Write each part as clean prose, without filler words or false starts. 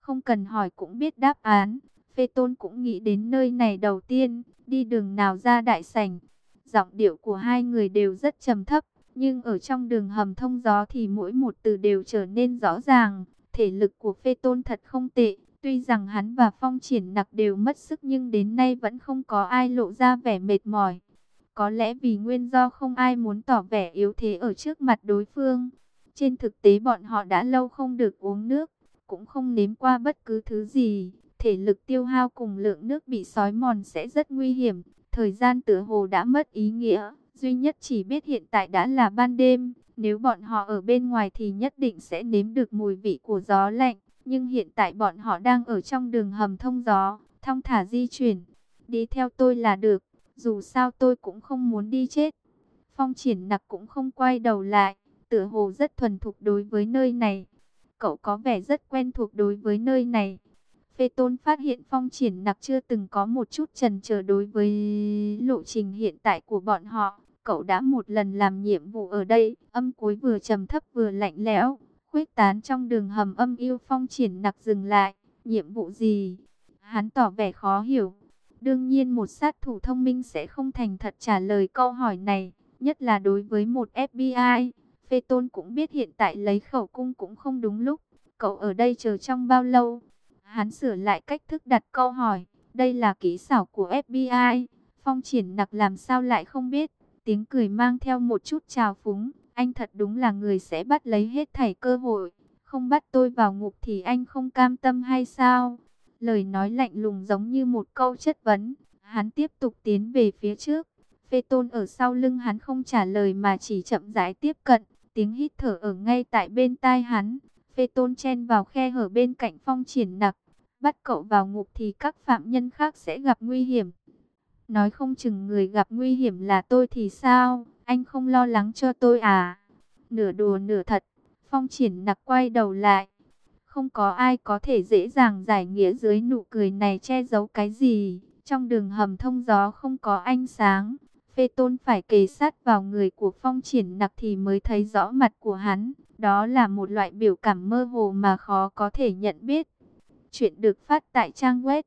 không cần hỏi cũng biết đáp án. Phê Tôn cũng nghĩ đến nơi này đầu tiên, đi đường nào ra đại sảnh. Giọng điệu của hai người đều rất trầm thấp, nhưng ở trong đường hầm thông gió thì mỗi một từ đều trở nên rõ ràng. Thể lực của Phê Tôn thật không tệ, tuy rằng hắn và Phong Triển Nặc đều mất sức nhưng đến nay vẫn không có ai lộ ra vẻ mệt mỏi. Có lẽ vì nguyên do không ai muốn tỏ vẻ yếu thế ở trước mặt đối phương. Trên thực tế bọn họ đã lâu không được uống nước, cũng không nếm qua bất cứ thứ gì. Thể lực tiêu hao cùng lượng nước bị xói mòn sẽ rất nguy hiểm. Thời gian tựa hồ đã mất ý nghĩa. Duy nhất chỉ biết hiện tại đã là ban đêm. Nếu bọn họ ở bên ngoài thì nhất định sẽ nếm được mùi vị của gió lạnh. Nhưng hiện tại bọn họ đang ở trong đường hầm thông gió, thong thả di chuyển. Đi theo tôi là được, dù sao tôi cũng không muốn đi chết. Phong Triển Nặc cũng không quay đầu lại, tựa hồ rất thuần thục đối với nơi này. Cậu có vẻ rất quen thuộc đối với nơi này. Phê Tôn phát hiện Phong Triển Nặc chưa từng có một chút chần chờ đối với lộ trình hiện tại của bọn họ. Cậu đã một lần làm nhiệm vụ ở đây, âm cuối vừa trầm thấp vừa lạnh lẽo, khuếch tán trong đường hầm âm u. Phong Triển Nặc dừng lại, nhiệm vụ gì? Hắn tỏ vẻ khó hiểu. Đương nhiên một sát thủ thông minh sẽ không thành thật trả lời câu hỏi này, nhất là đối với một FBI. Phê Tôn cũng biết hiện tại lấy khẩu cung cũng không đúng lúc. Cậu ở đây chờ trong bao lâu? Hắn sửa lại cách thức đặt câu hỏi. Đây là kỹ xảo của FBI. Phong Triển Nặc làm sao lại không biết? Tiếng cười mang theo một chút trào phúng. Anh thật đúng là người sẽ bắt lấy hết thảy cơ hội. Không bắt tôi vào ngục thì anh không cam tâm hay sao? Lời nói lạnh lùng giống như một câu chất vấn. Hắn tiếp tục tiến về phía trước. Phê Tôn ở sau lưng hắn không trả lời mà chỉ chậm rãi tiếp cận. Tiếng hít thở ở ngay tại bên tai hắn. Phê Tôn chen vào khe hở bên cạnh Phong Triển Nặc. Bắt cậu vào ngục thì các phạm nhân khác sẽ gặp nguy hiểm. Nói không chừng người gặp nguy hiểm là tôi thì sao? Anh không lo lắng cho tôi à? Nửa đùa nửa thật. Phong Triển Nặc quay đầu lại. Không có ai có thể dễ dàng giải nghĩa dưới nụ cười này che giấu cái gì. Trong đường hầm thông gió không có ánh sáng. Phê Tôn phải kề sát vào người của Phong Triển Nặc thì mới thấy rõ mặt của hắn. Đó là một loại biểu cảm mơ hồ mà khó có thể nhận biết. Chuyện được phát tại trang web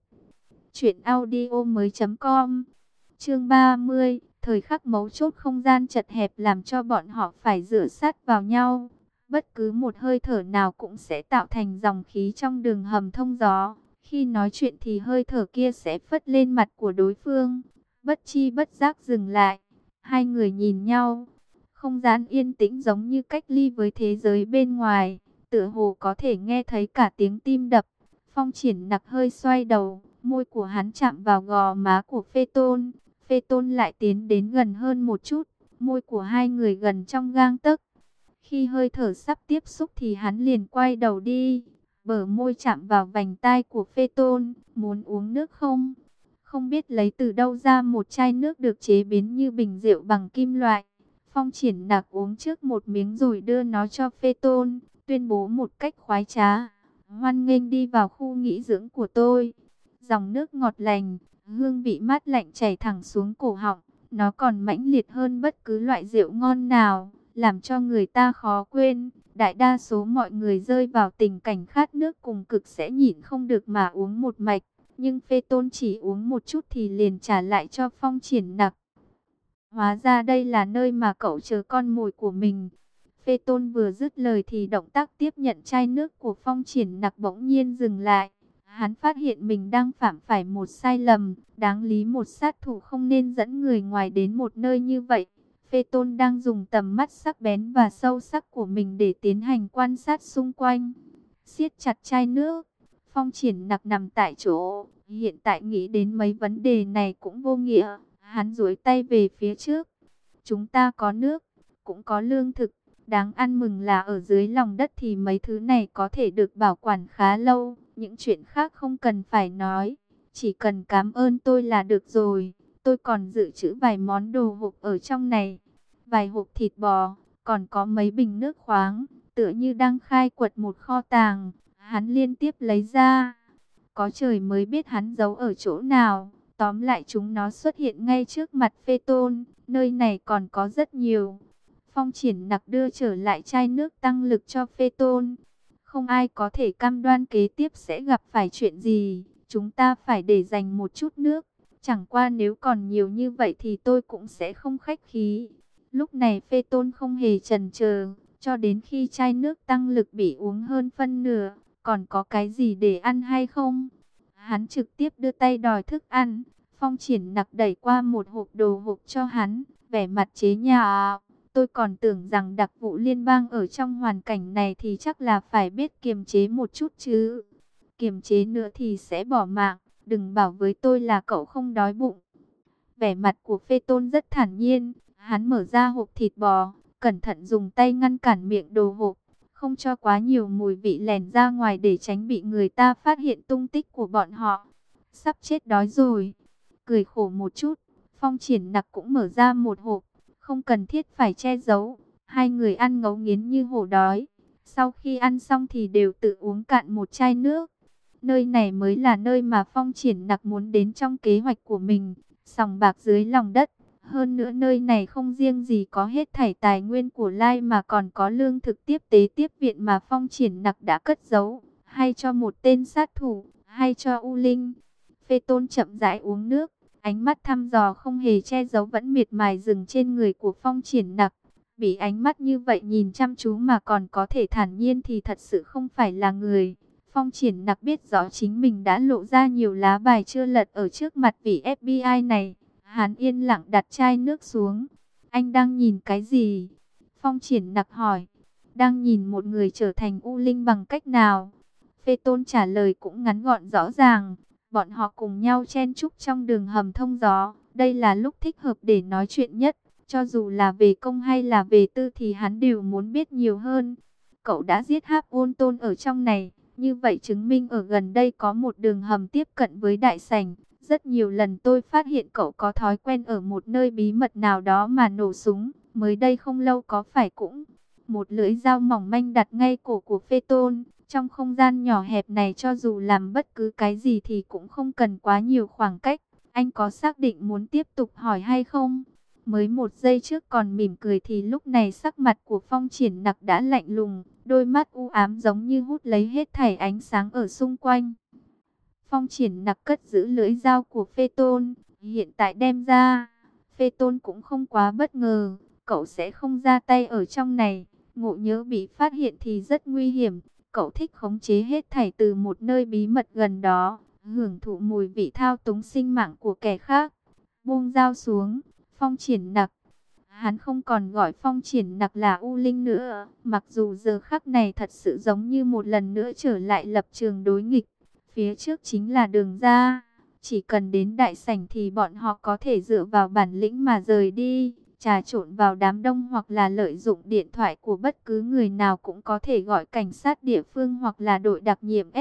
truyệnaudiomoi.com. Chương 30, thời khắc mấu chốt không gian chật hẹp làm cho bọn họ phải dựa sát vào nhau. Bất cứ một hơi thở nào cũng sẽ tạo thành dòng khí trong đường hầm thông gió. Khi nói chuyện thì hơi thở kia sẽ phất lên mặt của đối phương. Bất chi bất giác dừng lại. Hai người nhìn nhau. Không gian yên tĩnh giống như cách ly với thế giới bên ngoài. Tựa hồ có thể nghe thấy cả tiếng tim đập. Phong Triển Nặc hơi xoay đầu. Môi của hắn chạm vào gò má của Phê Tôn. Phê Tôn lại tiến đến gần hơn một chút. Môi của hai người gần trong gang tấc. Khi hơi thở sắp tiếp xúc thì hắn liền quay đầu đi. Bờ môi chạm vào vành tai của Phê Tôn. Muốn uống nước không? Không biết lấy từ đâu ra một chai nước được chế biến như bình rượu bằng kim loại. Phong Triển Nặc uống trước một miếng rồi đưa nó cho Phê Tôn. Tuyên bố một cách khoái trá. Hoan nghênh đi vào khu nghỉ dưỡng của tôi. Dòng nước ngọt lành, hương vị mát lạnh chảy thẳng xuống cổ họng. Nó còn mãnh liệt hơn bất cứ loại rượu ngon nào, làm cho người ta khó quên. Đại đa số mọi người rơi vào tình cảnh khát nước cùng cực sẽ nhịn không được mà uống một mạch. Nhưng Phê Tôn chỉ uống một chút thì liền trả lại cho Phong Triển Nặc. Hóa ra đây là nơi mà cậu chờ con mồi của mình. Phê Tôn vừa dứt lời thì động tác tiếp nhận chai nước của Phong Triển Nặc bỗng nhiên dừng lại. Hắn phát hiện mình đang phạm phải một sai lầm. Đáng lý một sát thủ không nên dẫn người ngoài đến một nơi như vậy. Phê Tôn đang dùng tầm mắt sắc bén và sâu sắc của mình để tiến hành quan sát xung quanh. Siết chặt chai nước. Phong Triển Nặc nằm tại chỗ. Hiện tại nghĩ đến mấy vấn đề này cũng vô nghĩa. Hắn duỗi tay về phía trước. Chúng ta có nước, cũng có lương thực. Đáng ăn mừng là ở dưới lòng đất thì mấy thứ này có thể được bảo quản khá lâu. Những chuyện khác không cần phải nói. Chỉ cần cảm ơn tôi là được rồi. Tôi còn dự trữ vài món đồ hộp ở trong này. Vài hộp thịt bò, còn có mấy bình nước khoáng. Tựa như đang khai quật một kho tàng. Hắn liên tiếp lấy ra. Có trời mới biết hắn giấu ở chỗ nào. Tóm lại chúng nó xuất hiện ngay trước mặt Phê Tôn. Nơi này còn có rất nhiều. Phong Triển Nặc đưa trở lại chai nước tăng lực cho Phê Tôn. Không ai có thể cam đoan kế tiếp sẽ gặp phải chuyện gì. Chúng ta phải để dành một chút nước. Chẳng qua nếu còn nhiều như vậy thì tôi cũng sẽ không khách khí. Lúc này Phê Tôn không hề chần chờ, cho đến khi chai nước tăng lực bị uống hơn phân nửa, còn có cái gì để ăn hay không? Hắn trực tiếp đưa tay đòi thức ăn. Phong Triển Nặc đẩy qua một hộp đồ hộp cho hắn, vẻ mặt chế nhạo. Tôi còn tưởng rằng đặc vụ liên bang ở trong hoàn cảnh này thì chắc là phải biết kiềm chế một chút chứ. Kiềm chế nữa thì sẽ bỏ mạng, đừng bảo với tôi là cậu không đói bụng. Vẻ mặt của Phê Tôn rất thản nhiên, hắn mở ra hộp thịt bò, cẩn thận dùng tay ngăn cản miệng đồ hộp, không cho quá nhiều mùi vị lèn ra ngoài để tránh bị người ta phát hiện tung tích của bọn họ. Sắp chết đói rồi. Cười khổ một chút, Phong Triển Nặc cũng mở ra một hộp, không cần thiết phải che giấu. Hai người ăn ngấu nghiến như hổ đói. Sau khi ăn xong thì đều tự uống cạn một chai nước. Nơi này mới là nơi mà Phong Triển Nặc muốn đến trong kế hoạch của mình. Sòng bạc dưới lòng đất. Hơn nữa nơi này không riêng gì có hết thảy tài nguyên của Lai mà còn có lương thực tiếp tế tiếp viện mà Phong Triển Nặc đã cất giấu. Hay cho một tên sát thủ, hay cho U Linh. Phê Tôn chậm rãi uống nước. Ánh mắt thăm dò không hề che giấu vẫn miệt mài dừng trên người của Phong Triển Nặc. Bị ánh mắt như vậy nhìn chăm chú mà còn có thể thản nhiên thì thật sự không phải là người. Phong Triển Nặc biết rõ chính mình đã lộ ra nhiều lá bài chưa lật ở trước mặt vị FBI này. Hắn yên lặng đặt chai nước xuống. Anh đang nhìn cái gì? Phong Triển Nặc hỏi. Đang nhìn một người trở thành U Linh bằng cách nào? Phê Tôn trả lời cũng ngắn gọn rõ ràng. Bọn họ cùng nhau chen chúc trong đường hầm thông gió. Đây là lúc thích hợp để nói chuyện nhất. Cho dù là về công hay là về tư thì hắn đều muốn biết nhiều hơn. Cậu đã giết Hắc Ôn Tôn ở trong này. Như vậy chứng minh ở gần đây có một đường hầm tiếp cận với đại sảnh. Rất nhiều lần tôi phát hiện cậu có thói quen ở một nơi bí mật nào đó mà nổ súng. Mới đây không lâu có phải cũng một lưỡi dao mỏng manh đặt ngay cổ của Phê Tôn. Trong không gian nhỏ hẹp này cho dù làm bất cứ cái gì thì cũng không cần quá nhiều khoảng cách. Anh có xác định muốn tiếp tục hỏi hay không? Mới một giây trước còn mỉm cười thì lúc này sắc mặt của Phong Triển Nặc đã lạnh lùng. Đôi mắt u ám giống như hút lấy hết thảy ánh sáng ở xung quanh. Phong Triển Nặc cất giữ lưỡi dao của Phê Tôn. Hiện tại đem ra. Phê Tôn cũng không quá bất ngờ. Cậu sẽ không ra tay ở trong này. Ngộ nhỡ bị phát hiện thì rất nguy hiểm. Cậu thích khống chế hết thảy từ một nơi bí mật gần đó, hưởng thụ mùi vị thao túng sinh mạng của kẻ khác. Buông dao xuống, Phong Triển Nặc. Hắn không còn gọi Phong Triển Nặc là U Linh nữa, mặc dù giờ khắc này thật sự giống như một lần nữa trở lại lập trường đối nghịch. Phía trước chính là đường ra, chỉ cần đến đại sảnh thì bọn họ có thể dựa vào bản lĩnh mà rời đi. Trà trộn vào đám đông hoặc là lợi dụng điện thoại của bất cứ người nào cũng có thể gọi cảnh sát địa phương hoặc là đội đặc nhiệm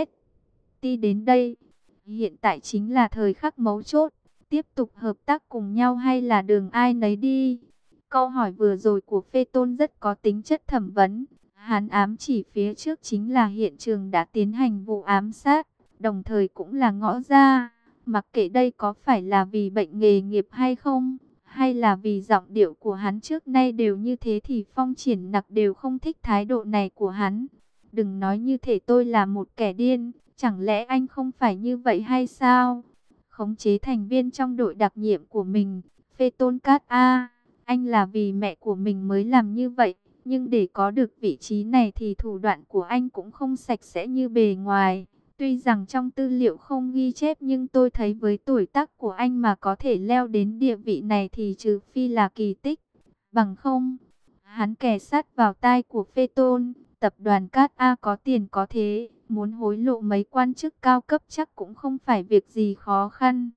ST đến đây. Hiện tại chính là thời khắc mấu chốt, tiếp tục hợp tác cùng nhau hay là đường ai nấy đi. Câu hỏi vừa rồi của Phê Tôn rất có tính chất thẩm vấn. Hắn ám chỉ phía trước chính là hiện trường đã tiến hành vụ ám sát, đồng thời cũng là ngõ ra. Mặc kệ đây có phải là vì bệnh nghề nghiệp hay không, hay là vì giọng điệu của hắn trước nay đều như thế thì Phong Triển Nặc đều không thích thái độ này của hắn. Đừng nói như thể tôi là một kẻ điên, chẳng lẽ anh không phải như vậy hay sao? Khống chế thành viên trong đội đặc nhiệm của mình, Phê Tôn Cát A, anh là vì mẹ của mình mới làm như vậy. Nhưng để có được vị trí này thì thủ đoạn của anh cũng không sạch sẽ như bề ngoài. Tuy rằng trong tư liệu không ghi chép nhưng tôi thấy với tuổi tác của anh mà có thể leo đến địa vị này thì trừ phi là kỳ tích. Bằng không, hắn kề sát vào tai của Phê Tôn, tập đoàn Cát A có tiền có thế, muốn hối lộ mấy quan chức cao cấp chắc cũng không phải việc gì khó khăn.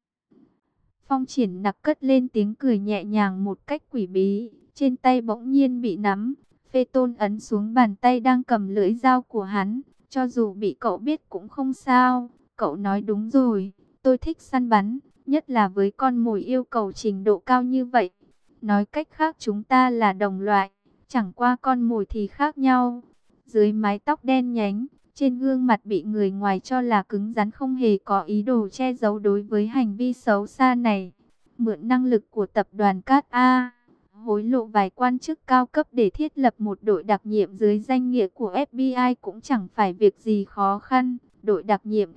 Phong Triển Nặc cất lên tiếng cười nhẹ nhàng một cách quỷ bí, trên tay bỗng nhiên bị nắm. Phê Tôn ấn xuống bàn tay đang cầm lưỡi dao của hắn. Cho dù bị cậu biết cũng không sao. Cậu nói đúng rồi. Tôi thích săn bắn. Nhất là với con mồi yêu cầu trình độ cao như vậy. Nói cách khác chúng ta là đồng loại. Chẳng qua con mồi thì khác nhau. Dưới mái tóc đen nhánh, trên gương mặt bị người ngoài cho là cứng rắn không hề có ý đồ che giấu đối với hành vi xấu xa này. Mượn năng lực của tập đoàn Cát A, hối lộ vài quan chức cao cấp để thiết lập một đội đặc nhiệm dưới danh nghĩa của FBI cũng chẳng phải việc gì khó khăn. Đội đặc nhiệm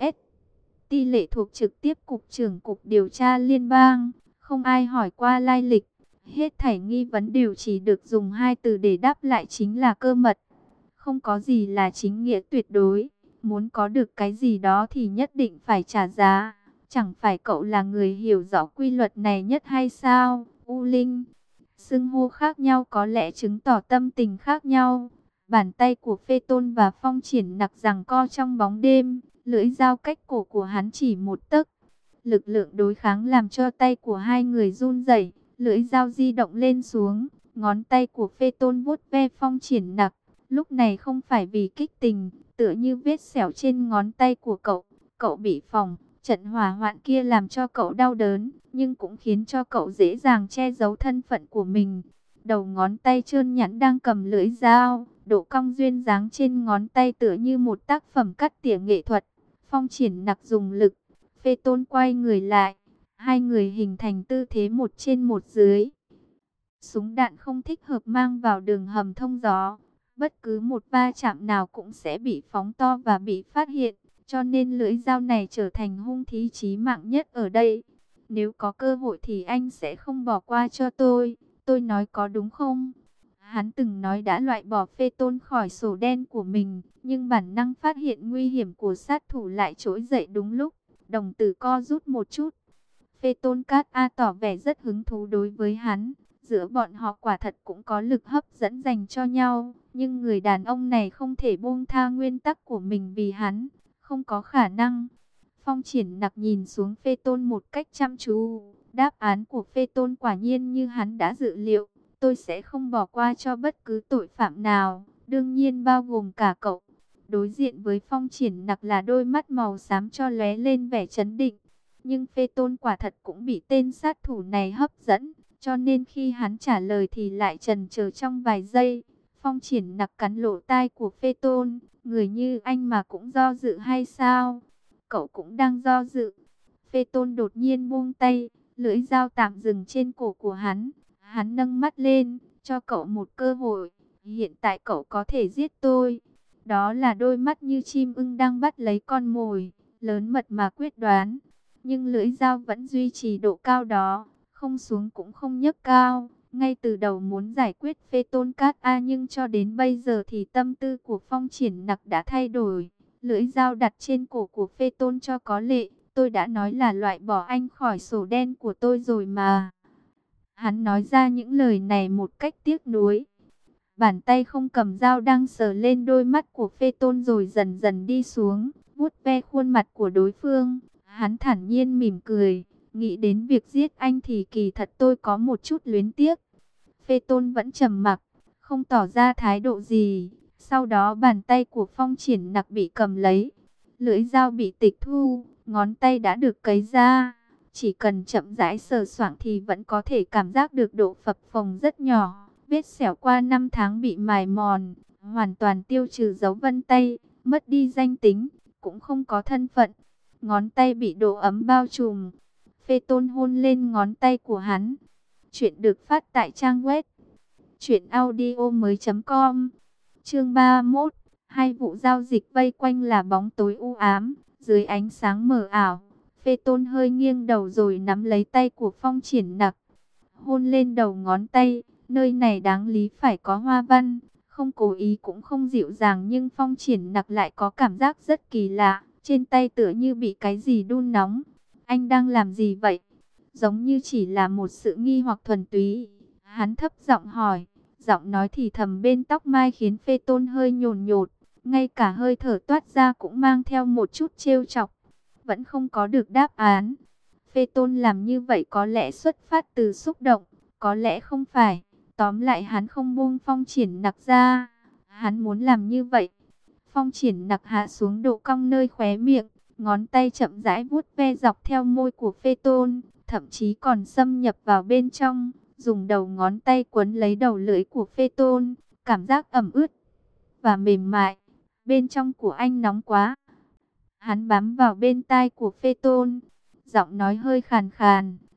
ST lệ thuộc trực tiếp Cục trưởng Cục Điều tra Liên bang, không ai hỏi qua lai lịch. Hết thảy nghi vấn đều chỉ được dùng hai từ để đáp lại, chính là cơ mật. Không có gì là chính nghĩa tuyệt đối, muốn có được cái gì đó thì nhất định phải trả giá. Chẳng phải cậu là người hiểu rõ quy luật này nhất hay sao, U Linh? Xưng hô khác nhau có lẽ chứng tỏ tâm tình khác nhau. Bàn tay của Phê Tôn và Phong Triển Nặc giằng co trong bóng đêm, lưỡi dao cách cổ của hắn chỉ một tấc. Lực lượng đối kháng làm cho tay của hai người run rẩy, lưỡi dao di động lên xuống, ngón tay của Phê Tôn vuốt ve Phong Triển Nặc. Lúc này không phải vì kích tình, tựa như vết sẹo trên ngón tay của cậu. Cậu bị phỏng, trận hỏa hoạn kia làm cho cậu đau đớn, nhưng cũng khiến cho cậu dễ dàng che giấu thân phận của mình. Đầu ngón tay trơn nhẵn đang cầm lưỡi dao, độ cong duyên dáng trên ngón tay tựa như một tác phẩm cắt tỉa nghệ thuật. Phong Triển Nặc dùng lực, Phê Tôn quay người lại, hai người hình thành tư thế một trên một dưới. Súng đạn không thích hợp mang vào đường hầm thông gió. Bất cứ một va chạm nào cũng sẽ bị phóng to và bị phát hiện, cho nên lưỡi dao này trở thành hung khí chí mạng nhất ở đây. Nếu có cơ hội thì anh sẽ không bỏ qua cho tôi nói có đúng không? Hắn từng nói đã loại bỏ Phê Tôn khỏi sổ đen của mình, nhưng bản năng phát hiện nguy hiểm của sát thủ lại trỗi dậy đúng lúc, đồng tử co rút một chút. Phê Tôn Cát A tỏ vẻ rất hứng thú đối với hắn. Giữa bọn họ quả thật cũng có lực hấp dẫn dành cho nhau, nhưng người đàn ông này không thể buông tha nguyên tắc của mình vì hắn, không có khả năng. Phong Triển Nặc nhìn xuống Phê Tôn một cách chăm chú, đáp án của Phê Tôn quả nhiên như hắn đã dự liệu, tôi sẽ không bỏ qua cho bất cứ tội phạm nào, đương nhiên bao gồm cả cậu. Đối diện với Phong Triển Nặc là đôi mắt màu xám cho lóe lên vẻ trấn định, nhưng Phê Tôn quả thật cũng bị tên sát thủ này hấp dẫn. Cho nên khi hắn trả lời thì lại chần chờ trong vài giây. Phong Triển Nặc cắn lỗ tai của Phê Tôn. Người như anh mà cũng do dự hay sao? Cậu cũng đang do dự. Phê Tôn đột nhiên buông tay. Lưỡi dao tạm dừng trên cổ của hắn. Hắn nâng mắt lên. Cho cậu một cơ hội. Hiện tại cậu có thể giết tôi. Đó là đôi mắt như chim ưng đang bắt lấy con mồi. Lớn mật mà quyết đoán. Nhưng lưỡi dao vẫn duy trì độ cao đó. Không xuống cũng không nhấc cao, ngay từ đầu muốn giải quyết Phê Tôn Cát A, nhưng cho đến bây giờ thì tâm tư của Phong Triển Nặc đã thay đổi. Lưỡi dao đặt trên cổ của Phê Tôn cho có lệ, tôi đã nói là loại bỏ anh khỏi sổ đen của tôi rồi mà. Hắn nói ra những lời này một cách tiếc nuối. Bàn tay không cầm dao đang sờ lên đôi mắt của Phê Tôn rồi dần dần đi xuống, vuốt ve khuôn mặt của đối phương. Hắn thản nhiên mỉm cười. Nghĩ đến việc giết anh thì kỳ thật tôi có một chút luyến tiếc. Phê Tôn vẫn trầm mặc, không tỏ ra thái độ gì. Sau đó bàn tay của Phong Triển Nặc bị cầm lấy. Lưỡi dao bị tịch thu, ngón tay đã được cấy ra. Chỉ cần chậm rãi sờ soạng thì vẫn có thể cảm giác được độ phập phồng rất nhỏ. Vết sẹo qua 5 tháng bị mài mòn, hoàn toàn tiêu trừ dấu vân tay, mất đi danh tính, cũng không có thân phận. Ngón tay bị độ ấm bao trùm. Phê Tôn hôn lên ngón tay của hắn. Chuyện được phát tại trang web truyệnaudiomoi.com. Chương 31. Hai vụ giao dịch vây quanh là bóng tối u ám, dưới ánh sáng mờ ảo. Phê Tôn hơi nghiêng đầu rồi nắm lấy tay của Phong Triển Nặc, hôn lên đầu ngón tay. Nơi này đáng lý phải có hoa văn, không cố ý cũng không dịu dàng, nhưng Phong Triển Nặc lại có cảm giác rất kỳ lạ. Trên tay tựa như bị cái gì đun nóng. Anh đang làm gì vậy? Giống như chỉ là một sự nghi hoặc thuần túy. Hắn thấp giọng hỏi, giọng nói thì thầm bên tóc mai khiến Phê Tôn hơi nhồn nhột. Ngay cả hơi thở toát ra cũng mang theo một chút trêu chọc. Vẫn không có được đáp án. Phê Tôn làm như vậy có lẽ xuất phát từ xúc động, có lẽ không phải. Tóm lại hắn không buông Phong Triển Nặc ra. Hắn muốn làm như vậy. Phong Triển Nặc hạ xuống độ cong nơi khóe miệng, ngón tay chậm rãi vuốt ve dọc theo môi của Phê Tôn, thậm chí còn xâm nhập vào bên trong, dùng đầu ngón tay quấn lấy đầu lưỡi của Phê Tôn, cảm giác ẩm ướt và mềm mại. Bên trong của anh nóng quá. Hắn bám vào bên tai của Phê Tôn, giọng nói hơi khàn khàn,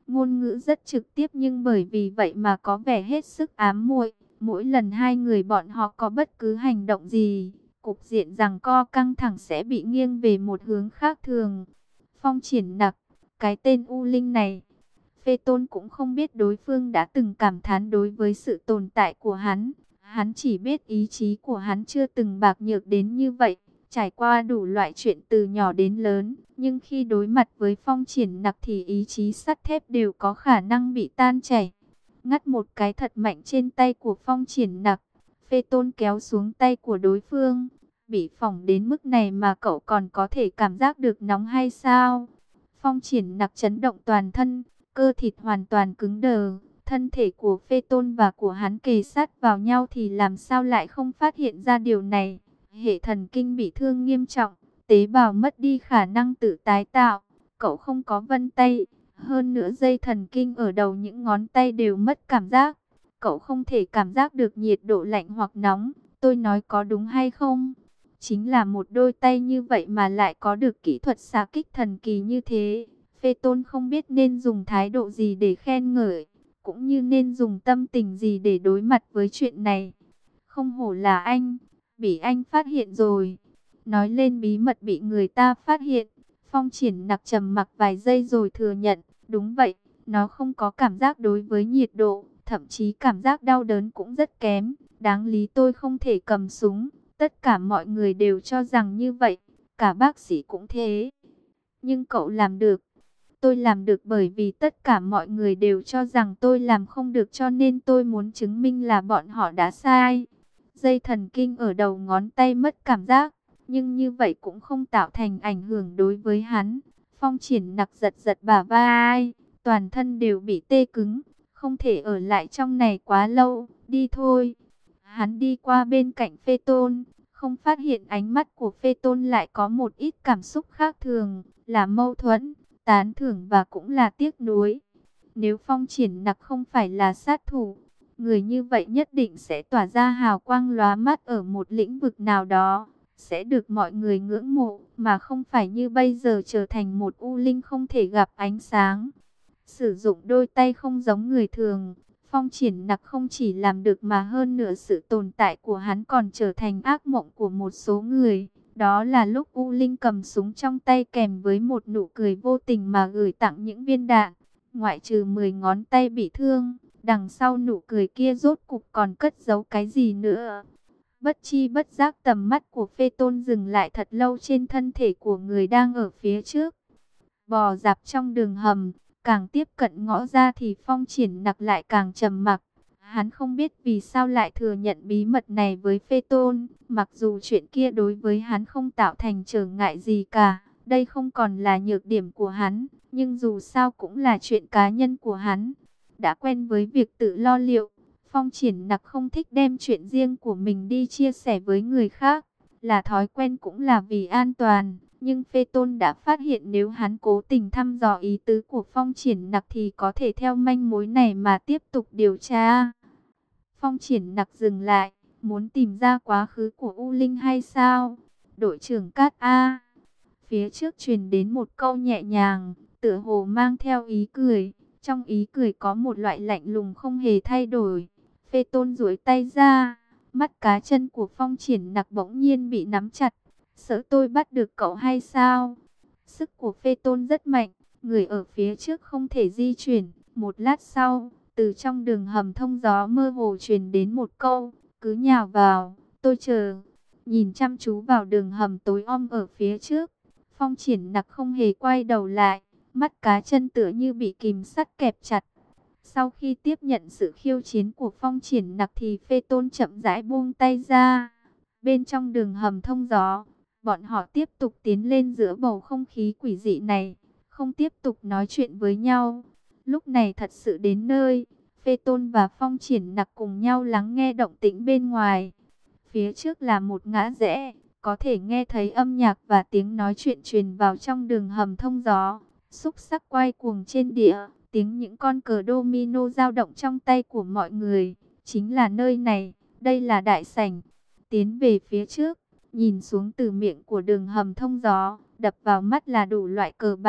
Ngôn ngữ rất trực tiếp nhưng bởi vì vậy mà có vẻ hết sức ám muội. Mỗi lần hai người bọn họ có bất cứ hành động gì, cục diện giằng co căng thẳng sẽ bị nghiêng về một hướng khác thường. Phong Triển Nặc, cái tên U Linh này, Phê Tôn cũng không biết đối phương đã từng cảm thán đối với sự tồn tại của hắn. Hắn chỉ biết ý chí của hắn chưa từng bạc nhược đến như vậy, trải qua đủ loại chuyện từ nhỏ đến lớn. Nhưng khi đối mặt với Phong Triển Nặc thì ý chí sắt thép đều có khả năng bị tan chảy. Ngắt một cái thật mạnh trên tay của Phong Triển Nặc, Phê Tôn kéo xuống tay của đối phương. Bị phỏng đến mức này mà cậu còn có thể cảm giác được nóng hay sao? Phong Triển Nặc chấn động toàn thân, cơ thịt hoàn toàn cứng đờ. Thân thể của Phê Tôn và của hắn kề sát vào nhau thì làm sao lại không phát hiện ra điều này. Hệ thần kinh bị thương nghiêm trọng, tế bào mất đi khả năng tự tái tạo. Cậu không có vân tay, hơn nữa dây thần kinh ở đầu những ngón tay đều mất cảm giác. Cậu không thể cảm giác được nhiệt độ lạnh hoặc nóng. Tôi nói có đúng hay không? Chính là một đôi tay như vậy mà lại có được kỹ thuật xạ kích thần kỳ như thế. Phê Tôn không biết nên dùng thái độ gì để khen ngợi, cũng như nên dùng tâm tình gì để đối mặt với chuyện này. Không hổ là anh, bị anh phát hiện rồi. Nói lên bí mật bị người ta phát hiện, Phong Triển Nặc trầm mặc vài giây rồi thừa nhận, đúng vậy, nó không có cảm giác đối với nhiệt độ, thậm chí cảm giác đau đớn cũng rất kém. Đáng lý tôi không thể cầm súng, tất cả mọi người đều cho rằng như vậy, cả bác sĩ cũng thế. Nhưng cậu làm được. Tôi làm được bởi vì tất cả mọi người đều cho rằng tôi làm không được cho nên tôi muốn chứng minh là bọn họ đã sai. Dây thần kinh ở đầu ngón tay mất cảm giác, nhưng như vậy cũng không tạo thành ảnh hưởng đối với hắn. Phong Triển Nặc giật giật bả vai, toàn thân đều bị tê cứng, không thể ở lại trong này quá lâu, đi thôi. Hắn đi qua bên cạnh Phê Tôn, không phát hiện ánh mắt của Phê Tôn lại có một ít cảm xúc khác thường, là mâu thuẫn, tán thưởng và cũng là tiếc nuối. Nếu Phong Triển Nặc không phải là sát thủ, người như vậy nhất định sẽ tỏa ra hào quang lóa mắt ở một lĩnh vực nào đó, sẽ được mọi người ngưỡng mộ, mà không phải như bây giờ trở thành một u linh không thể gặp ánh sáng. Sử dụng đôi tay không giống người thường, Phong Triển Nặc không chỉ làm được mà hơn nữa sự tồn tại của hắn còn trở thành ác mộng của một số người. Đó là lúc U Linh cầm súng trong tay kèm với một nụ cười vô tình mà gửi tặng những viên đạn. Ngoại trừ 10 ngón tay bị thương, đằng sau nụ cười kia rốt cục còn cất giấu cái gì nữa. Bất chi bất giác tầm mắt của Phê Tôn dừng lại thật lâu trên thân thể của người đang ở phía trước. Bò dạp trong đường hầm, càng tiếp cận ngõ ra thì Phong Triển Nặc lại càng trầm mặc. Hắn không biết vì sao lại thừa nhận bí mật này với Phê Tôn, mặc dù chuyện kia đối với hắn không tạo thành trở ngại gì cả. Đây không còn là nhược điểm của hắn, nhưng dù sao cũng là chuyện cá nhân của hắn. Đã quen với việc tự lo liệu, Phong Triển Nặc không thích đem chuyện riêng của mình đi chia sẻ với người khác, là thói quen cũng là vì an toàn. Nhưng Phê Tôn đã phát hiện nếu hắn cố tình thăm dò ý tứ của Phong Triển Nặc thì có thể theo manh mối này mà tiếp tục điều tra. Phong Triển Nặc dừng lại, muốn tìm ra quá khứ của U Linh hay sao? Đội trưởng Cát A. Phía trước truyền đến một câu nhẹ nhàng, tựa hồ mang theo ý cười. Trong ý cười có một loại lạnh lùng không hề thay đổi. Phê Tôn duỗi tay ra, mắt cá chân của Phong Triển Nặc bỗng nhiên bị nắm chặt. Sợ tôi bắt được cậu hay sao? Sức của Phê Tôn rất mạnh, người ở phía trước không thể di chuyển. Một lát sau, từ trong đường hầm thông gió mơ hồ truyền đến một câu, cứ nhào vào, tôi chờ. Nhìn chăm chú vào đường hầm tối om ở phía trước, Phong Triển Nặc không hề quay đầu lại, mắt cá chân tựa như bị kìm sắt kẹp chặt. Sau khi tiếp nhận sự khiêu chiến của Phong Triển Nặc thì Phê Tôn chậm rãi buông tay ra. Bên trong đường hầm thông gió, bọn họ tiếp tục tiến lên giữa bầu không khí quỷ dị này, không tiếp tục nói chuyện với nhau. Lúc này thật sự đến nơi, Phê Tôn và Phong Triển Nặc cùng nhau lắng nghe động tĩnh bên ngoài. Phía trước là một ngã rẽ, có thể nghe thấy âm nhạc và tiếng nói chuyện truyền vào trong đường hầm thông gió. Xúc sắc quay cuồng trên địa, tiếng những con cờ domino dao động trong tay của mọi người. Chính là nơi này, đây là đại sảnh. Tiến về phía trước, nhìn xuống từ miệng của đường hầm thông gió, đập vào mắt là đủ loại cờ bạc.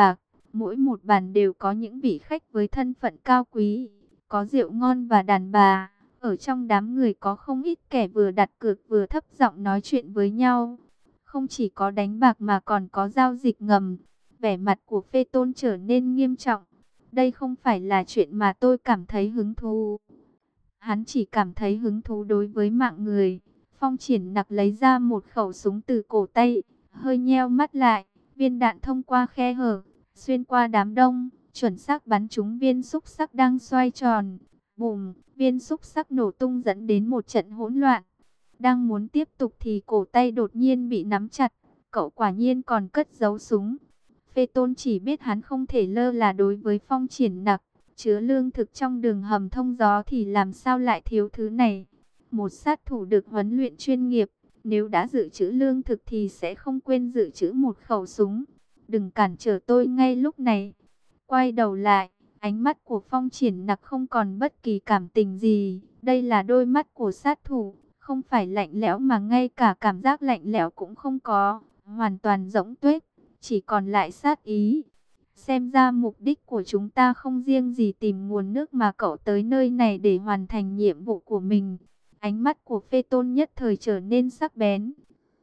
Mỗi một bàn đều có những vị khách với thân phận cao quý, có rượu ngon và đàn bà. Ở trong đám người có không ít kẻ vừa đặt cược vừa thấp giọng nói chuyện với nhau. Không chỉ có đánh bạc mà còn có giao dịch ngầm. Vẻ mặt của Phê Tôn trở nên nghiêm trọng. Đây không phải là chuyện mà tôi cảm thấy hứng thú. Hắn chỉ cảm thấy hứng thú đối với mạng người. Phong Triển Nặc lấy ra một khẩu súng từ cổ tay, hơi nheo mắt lại. Viên đạn thông qua khe hở, xuyên qua đám đông, chuẩn xác bắn trúng viên xúc xắc đang xoay tròn. Bùm, viên xúc xắc nổ tung dẫn đến một trận hỗn loạn. Đang muốn tiếp tục thì cổ tay đột nhiên bị nắm chặt. Cậu quả nhiên còn cất giấu súng. Phê Tôn chỉ biết hắn không thể lơ là đối với Phong Triển Nặc. Chứa lương thực trong đường hầm thông gió thì làm sao lại thiếu thứ này. Một sát thủ được huấn luyện chuyên nghiệp, nếu đã dự trữ lương thực thì sẽ không quên dự trữ một khẩu súng. Đừng cản trở tôi ngay lúc này. Quay đầu lại, ánh mắt của Phong Triển Nặc không còn bất kỳ cảm tình gì. Đây là đôi mắt của sát thủ, không phải lạnh lẽo mà ngay cả cảm giác lạnh lẽo cũng không có. Hoàn toàn rỗng tuếch, chỉ còn lại sát ý. Xem ra mục đích của chúng ta không riêng gì tìm nguồn nước mà cậu tới nơi này để hoàn thành nhiệm vụ của mình. Ánh mắt của Phê Tôn nhất thời trở nên sắc bén.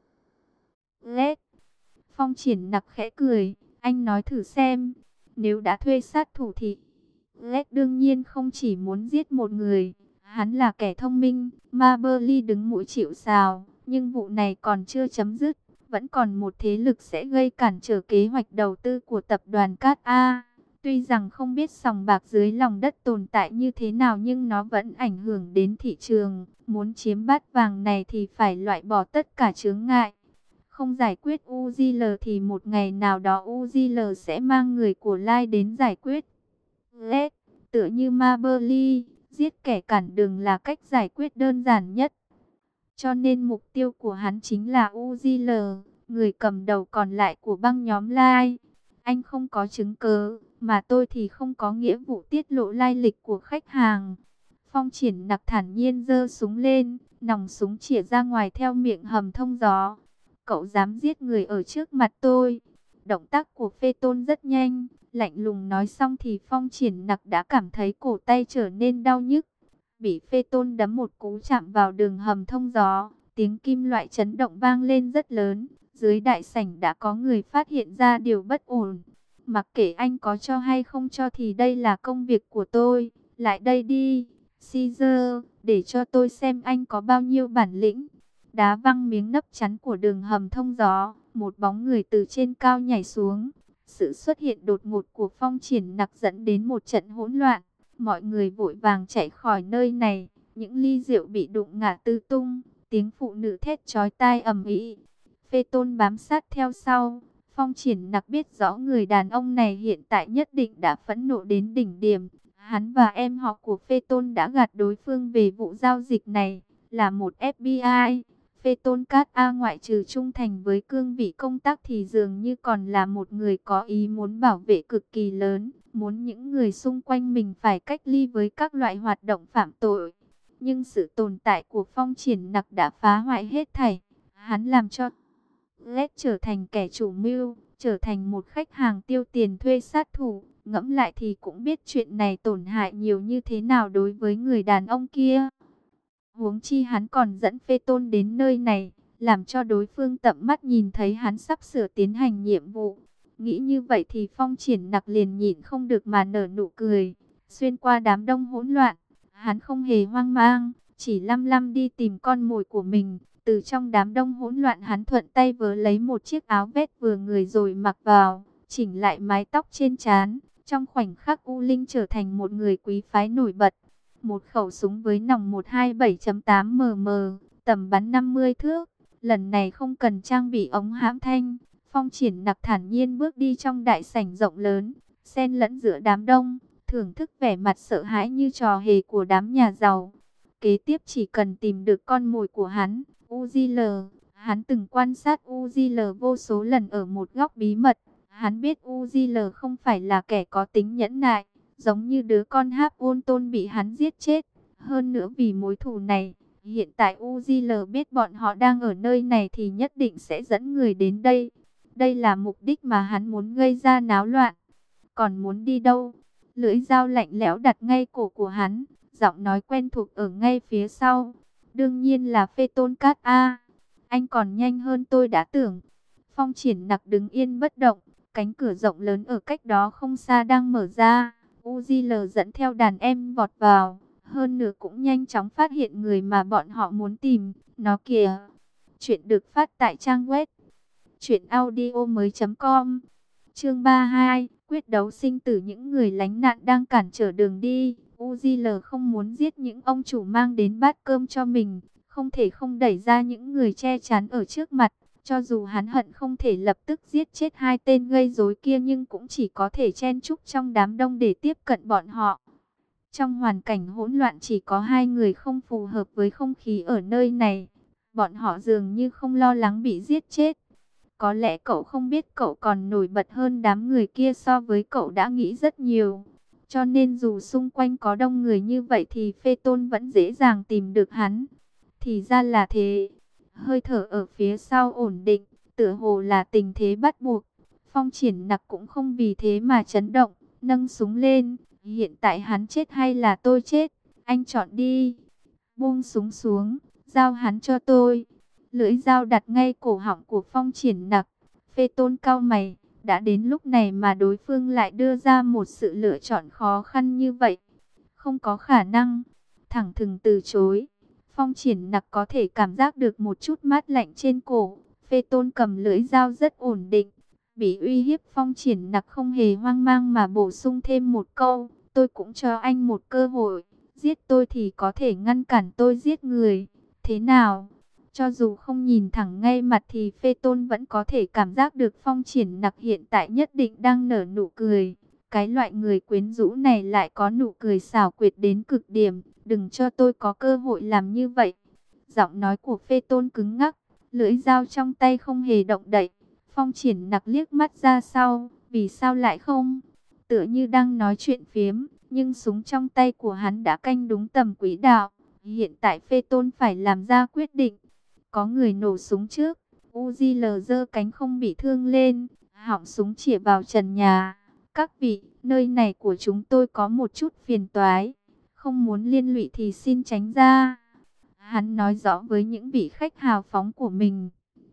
Lết. Phong Triển Nặc khẽ cười. Anh nói thử xem. Nếu đã thuê sát thủ thì Lết đương nhiên không chỉ muốn giết một người. Hắn là kẻ thông minh. Ma Burley đứng mũi chịu sào. Nhưng vụ này còn chưa chấm dứt. Vẫn còn một thế lực sẽ gây cản trở kế hoạch đầu tư của tập đoàn Cát A. Tuy rằng không biết sòng bạc dưới lòng đất tồn tại như thế nào nhưng nó vẫn ảnh hưởng đến thị trường. Muốn chiếm bát vàng này thì phải loại bỏ tất cả chướng ngại. Không giải quyết UZL thì một ngày nào đó UZL sẽ mang người của Lai đến giải quyết. Lết, tựa như Ma Burley, giết kẻ cản đường là cách giải quyết đơn giản nhất. Cho nên mục tiêu của hắn chính là UZL, người cầm đầu còn lại của băng nhóm Lai. Anh không có chứng cứ, mà tôi thì không có nghĩa vụ tiết lộ lai lịch của khách hàng. Phong Triển Nặc thản nhiên giơ súng lên, nòng súng chĩa ra ngoài theo miệng hầm thông gió. Cậu dám giết người ở trước mặt tôi? Động tác của Phê Tôn rất nhanh, lạnh lùng nói xong thì Phong Triển Nặc đã cảm thấy cổ tay trở nên đau nhức. Bị Phê Tôn đấm một cú chạm vào đường hầm thông gió, tiếng kim loại chấn động vang lên rất lớn. Dưới đại sảnh đã có người phát hiện ra điều bất ổn. Mặc kệ anh có cho hay không cho thì đây là công việc của tôi. Lại đây đi, Caesar, để cho tôi xem anh có bao nhiêu bản lĩnh. Đá văng miếng nấp chắn của đường hầm thông gió, một bóng người từ trên cao nhảy xuống. Sự xuất hiện đột ngột của Phong Triển Nặc dẫn đến một trận hỗn loạn. Mọi người vội vàng chạy khỏi nơi này, những ly rượu bị đụng ngã tứ tung, tiếng phụ nữ thét chói tai ầm ĩ. Phê Tôn bám sát theo sau. Phong Triển Nặc biết rõ người đàn ông này hiện tại nhất định đã phẫn nộ đến đỉnh điểm. Hắn và em họ của Phê Tôn đã gạt đối phương về vụ giao dịch này, là một FBI. Phê Tôn Cát A ngoại trừ trung thành với cương vị công tác thì dường như còn là một người có ý muốn bảo vệ cực kỳ lớn, muốn những người xung quanh mình phải cách ly với các loại hoạt động phạm tội. Nhưng sự tồn tại của Phong Triển Nặc đã phá hoại hết thảy. Hắn làm cho Lết trở thành kẻ chủ mưu, trở thành một khách hàng tiêu tiền thuê sát thủ. Ngẫm lại thì cũng biết chuyện này tổn hại nhiều như thế nào đối với người đàn ông kia. Huống chi hắn còn dẫn Phê Tôn đến nơi này, làm cho đối phương tận mắt nhìn thấy hắn sắp sửa tiến hành nhiệm vụ. Nghĩ như vậy thì Phong Triển Nặc liền nhịn không được mà nở nụ cười. Xuyên qua đám đông hỗn loạn, hắn không hề hoang mang, chỉ lăm lăm đi tìm con mồi của mình. Từ trong đám đông hỗn loạn hắn thuận tay vớ lấy một chiếc áo vest vừa người rồi mặc vào, chỉnh lại mái tóc trên trán. Trong khoảnh khắc U Linh trở thành một người quý phái nổi bật. Một khẩu súng với nòng 127.8mm, tầm bắn 50 thước. Lần này không cần trang bị ống hãm thanh. Phong Triển Nặc thản nhiên bước đi trong đại sảnh rộng lớn, xen lẫn giữa đám đông, thưởng thức vẻ mặt sợ hãi như trò hề của đám nhà giàu. Kế tiếp chỉ cần tìm được con mồi của hắn, UZL. Hắn từng quan sát UZL vô số lần ở một góc bí mật. Hắn biết UZL không phải là kẻ có tính nhẫn nại, giống như đứa con Háp Ôn Tôn bị hắn giết chết. Hơn nữa vì mối thù này, hiện tại UZL biết bọn họ đang ở nơi này thì nhất định sẽ dẫn người đến đây. Đây là mục đích mà hắn muốn gây ra náo loạn. Còn muốn đi đâu? Lưỡi dao lạnh lẽo đặt ngay cổ của hắn, giọng nói quen thuộc ở ngay phía sau. Đương nhiên là Phê Tôn Cát A. Anh còn nhanh hơn tôi đã tưởng. Phong Triển Nặc đứng yên bất động, cánh cửa rộng lớn ở cách đó không xa đang mở ra. UZL dẫn theo đàn em vọt vào, hơn nữa cũng nhanh chóng phát hiện người mà bọn họ muốn tìm. Nó kìa. Chuyện được phát tại trang web truyệnaudiomoi.com. Chương 32, quyết đấu sinh tử những người lánh nạn đang cản trở đường đi. UZL không muốn giết những ông chủ mang đến bát cơm cho mình, không thể không đẩy ra những người che chắn ở trước mặt. Cho dù hắn hận không thể lập tức giết chết hai tên gây rối kia, nhưng cũng chỉ có thể chen chúc trong đám đông để tiếp cận bọn họ. Trong hoàn cảnh hỗn loạn chỉ có hai người không phù hợp với không khí ở nơi này. Bọn họ dường như không lo lắng bị giết chết. Có lẽ cậu không biết cậu còn nổi bật hơn đám người kia, so với cậu đã nghĩ rất nhiều. Cho nên dù xung quanh có đông người như vậy thì Phê Tôn vẫn dễ dàng tìm được hắn. Thì ra là thế. Hơi thở ở phía sau ổn định, tựa hồ là tình thế bắt buộc. Phong Triển Nặc cũng không vì thế mà chấn động, nâng súng lên. Hiện tại hắn chết hay là tôi chết? Anh chọn đi. Buông súng xuống, giao hắn cho tôi. Lưỡi dao đặt ngay cổ họng của Phong Triển Nặc. Phê Tôn cau mày, đã đến lúc này mà đối phương lại đưa ra một sự lựa chọn khó khăn như vậy. Không có khả năng, thẳng thừng từ chối. Phong Triển Nặc có thể cảm giác được một chút mát lạnh trên cổ. Phê Tôn cầm lưỡi dao rất ổn định. Bị uy hiếp, Phong Triển Nặc không hề hoang mang mà bổ sung thêm một câu. Tôi cũng cho anh một cơ hội. Giết tôi thì có thể ngăn cản tôi giết người. Thế nào? Cho dù không nhìn thẳng ngay mặt thì Phê Tôn vẫn có thể cảm giác được Phong Triển Nặc hiện tại nhất định đang nở nụ cười. Cái loại người quyến rũ này lại có nụ cười xảo quyệt đến cực điểm. Đừng cho tôi có cơ hội làm như vậy. Giọng nói của Phê Tôn cứng ngắc, lưỡi dao trong tay không hề động đậy. Phong Triển Nặc liếc mắt ra sau, vì sao lại không? Tựa như đang nói chuyện phiếm, nhưng súng trong tay của hắn đã canh đúng tầm quỹ đạo. Hiện tại Phê Tôn phải làm ra quyết định. Có người nổ súng trước. UZL giơ cánh không bị thương lên, họng súng chĩa vào trần nhà. Các vị, nơi này của chúng tôi có một chút phiền toái, không muốn liên lụy thì xin tránh ra. Hắn nói rõ với những vị khách hào phóng của mình.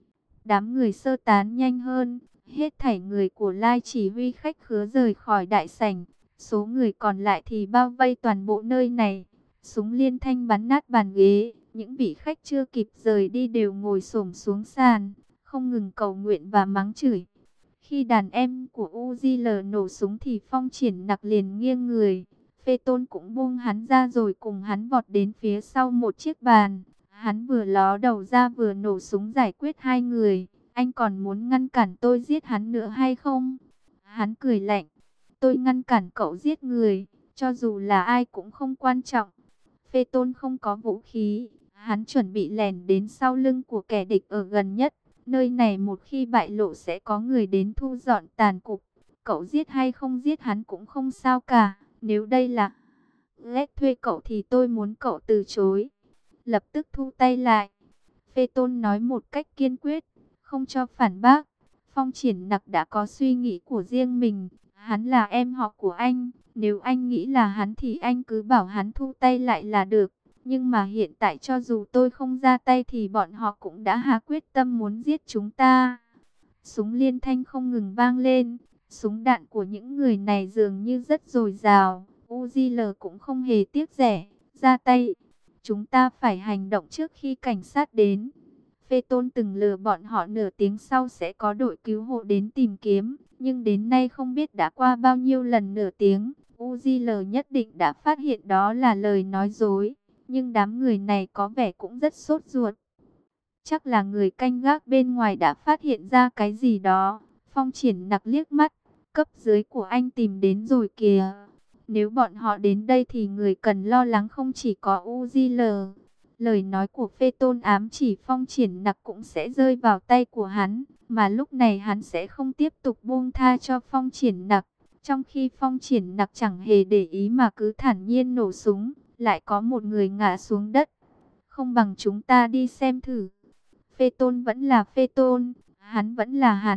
Đám người sơ tán nhanh hơn. Hết thảy người của Lai chỉ huy khách khứa rời khỏi đại sảnh. Số người còn lại thì bao vây toàn bộ nơi này. Súng liên thanh bắn nát bàn ghế. Những vị khách chưa kịp rời đi đều ngồi xổm xuống sàn, không ngừng cầu nguyện và mắng chửi. Khi đàn em của UZL nổ súng thì Phong Triển Nặc liền nghiêng người. Phê Tôn cũng buông hắn ra rồi cùng hắn vọt đến phía sau một chiếc bàn. Hắn vừa ló đầu ra vừa nổ súng giải quyết hai người. Anh còn muốn ngăn cản tôi giết hắn nữa hay không? Hắn cười lạnh. Tôi ngăn cản cậu giết người, cho dù là ai cũng không quan trọng. Phê Tôn không có vũ khí. Hắn chuẩn bị lèn đến sau lưng của kẻ địch ở gần nhất. Nơi này một khi bại lộ sẽ có người đến thu dọn tàn cục. Cậu giết hay không giết hắn cũng không sao cả. Nếu đây là ghét thuê cậu thì tôi muốn cậu từ chối. Lập tức thu tay lại. Phê Tôn nói một cách kiên quyết, không cho phản bác. Phong Triển Nặc đã có suy nghĩ của riêng mình. Hắn là em họ của anh. Nếu anh nghĩ là hắn thì anh cứ bảo hắn thu tay lại là được. Nhưng mà hiện tại cho dù tôi không ra tay thì bọn họ cũng đã hạ quyết tâm muốn giết chúng ta. Súng liên thanh không ngừng vang lên. Súng đạn của những người này dường như rất dồi dào. UZL cũng không hề tiếc rẻ. Ra tay. Chúng ta phải hành động trước khi cảnh sát đến. Phê Tôn từng lừa bọn họ nửa tiếng sau sẽ có đội cứu hộ đến tìm kiếm. Nhưng đến nay không biết đã qua bao nhiêu lần nửa tiếng. UZL nhất định đã phát hiện đó là lời nói dối. Nhưng đám người này có vẻ cũng rất sốt ruột. Chắc là người canh gác bên ngoài đã phát hiện ra cái gì đó. Phong Triển Nặc liếc mắt. Cấp dưới của anh tìm đến rồi kìa. Nếu bọn họ đến đây thì người cần lo lắng không chỉ có UZL. Lời nói của Phê Tôn ám chỉ Phong Triển Nặc cũng sẽ rơi vào tay của hắn. Mà lúc này hắn sẽ không tiếp tục buông tha cho Phong Triển Nặc. Trong khi Phong Triển Nặc chẳng hề để ý mà cứ thản nhiên nổ súng. Lại có một người ngã xuống đất. Không bằng chúng ta đi xem thử. Phê Tôn vẫn là Phê Tôn. Hắn vẫn là hắn.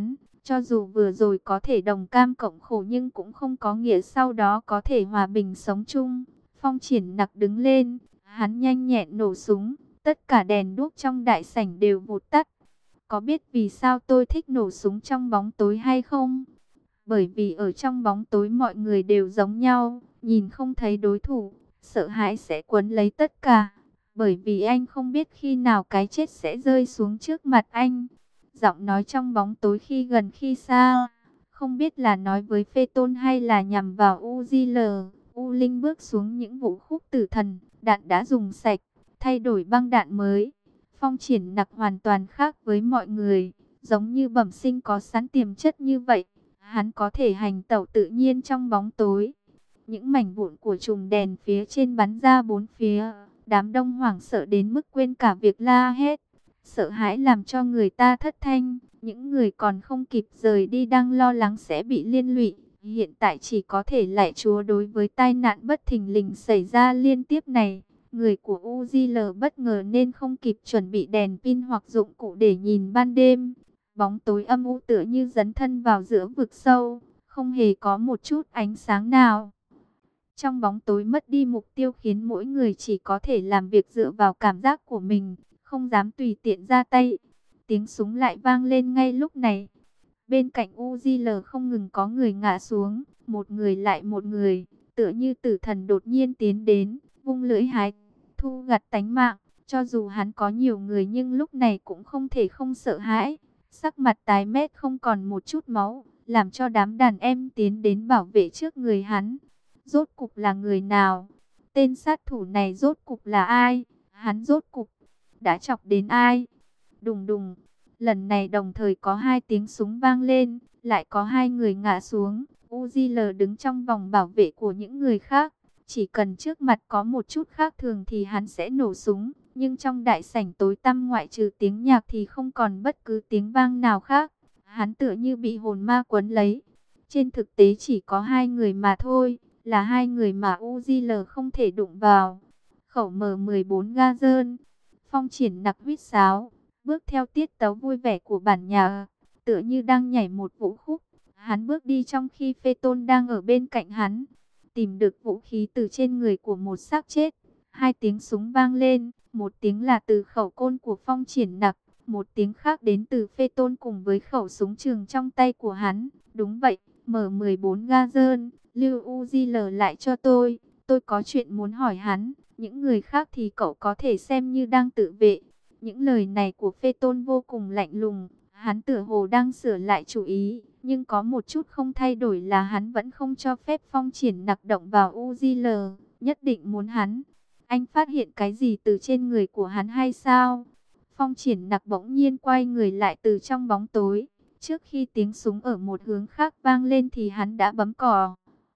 Cho dù vừa rồi có thể đồng cam cộng khổ nhưng cũng không có nghĩa sau đó có thể hòa bình sống chung. Phong Triển Nặc đứng lên, hắn nhanh nhẹn nổ súng, tất cả đèn đuốc trong đại sảnh đều vụt tắt. Có biết vì sao tôi thích nổ súng trong bóng tối hay không? Bởi vì ở trong bóng tối mọi người đều giống nhau, nhìn không thấy đối thủ, sợ hãi sẽ cuốn lấy tất cả. Bởi vì anh không biết khi nào cái chết sẽ rơi xuống trước mặt anh. Giọng nói trong bóng tối khi gần khi xa, không biết là nói với Phê Tôn hay là nhằm vào UZL. U Linh bước xuống những vũ khúc tử thần, đạn đã dùng sạch, thay đổi băng đạn mới. Phong Triển Nặc hoàn toàn khác với mọi người, giống như bẩm sinh có sẵn tiềm chất như vậy. Hắn có thể hành tẩu tự nhiên trong bóng tối. Những mảnh vụn của chùm đèn phía trên bắn ra bốn phía. Đám đông hoảng sợ đến mức quên cả việc la hét. Sợ hãi làm cho người ta thất thanh. Những người còn không kịp rời đi đang lo lắng sẽ bị liên lụy. Hiện tại chỉ có thể lạy Chúa đối với tai nạn bất thình lình xảy ra liên tiếp này. Người của UZL bất ngờ nên không kịp chuẩn bị đèn pin hoặc dụng cụ để nhìn ban đêm. Bóng tối âm u tựa như dấn thân vào giữa vực sâu, không hề có một chút ánh sáng nào. Trong bóng tối mất đi mục tiêu khiến mỗi người chỉ có thể làm việc dựa vào cảm giác của mình, không dám tùy tiện ra tay. Tiếng súng lại vang lên ngay lúc này. Bên cạnh UZL không ngừng có người ngã xuống, một người lại một người, tựa như tử thần đột nhiên tiến đến, vung lưỡi hái, thu gặt tánh mạng. Cho dù hắn có nhiều người nhưng lúc này cũng không thể không sợ hãi. Sắc mặt tái mét không còn một chút máu, làm cho đám đàn em tiến đến bảo vệ trước người hắn. Rốt cục là người nào? Tên sát thủ này rốt cục là ai? Hắn rốt cục đã chọc đến ai? Đùng đùng. Lần này đồng thời có hai tiếng súng vang lên, lại có hai người ngã xuống. UZL đứng trong vòng bảo vệ của những người khác. Chỉ cần trước mặt có một chút khác thường thì hắn sẽ nổ súng. Nhưng trong đại sảnh tối tăm ngoại trừ tiếng nhạc thì không còn bất cứ tiếng vang nào khác. Hắn tựa như bị hồn ma quấn lấy. Trên thực tế chỉ có hai người mà thôi, là hai người mà UZL không thể đụng vào. Khẩu M14 Gazern. Phong Triển Nặc huýt sáo, bước theo tiết tấu vui vẻ của bản nhạc, tựa như đang nhảy một vũ khúc. Hắn bước đi trong khi Phê Tôn đang ở bên cạnh hắn, tìm được vũ khí từ trên người của một xác chết. Hai tiếng súng vang lên, một tiếng là từ khẩu côn của Phong Triển Nặc, một tiếng khác đến từ Phê Tôn cùng với khẩu súng trường trong tay của hắn. Đúng vậy, M14 Gazern, lưu UZL lại cho tôi có chuyện muốn hỏi hắn. Những người khác thì cậu có thể xem như đang tự vệ. Những lời này của Phê Tôn vô cùng lạnh lùng, hắn tựa hồ đang sửa lại chủ ý, nhưng có một chút không thay đổi là hắn vẫn không cho phép Phong Triển Nặc động vào UZL, nhất định muốn hắn. Anh phát hiện cái gì từ trên người của hắn hay sao? Phong Triển Nặc bỗng nhiên quay người lại từ trong bóng tối. Trước khi tiếng súng ở một hướng khác vang lên thì hắn đã bấm cò.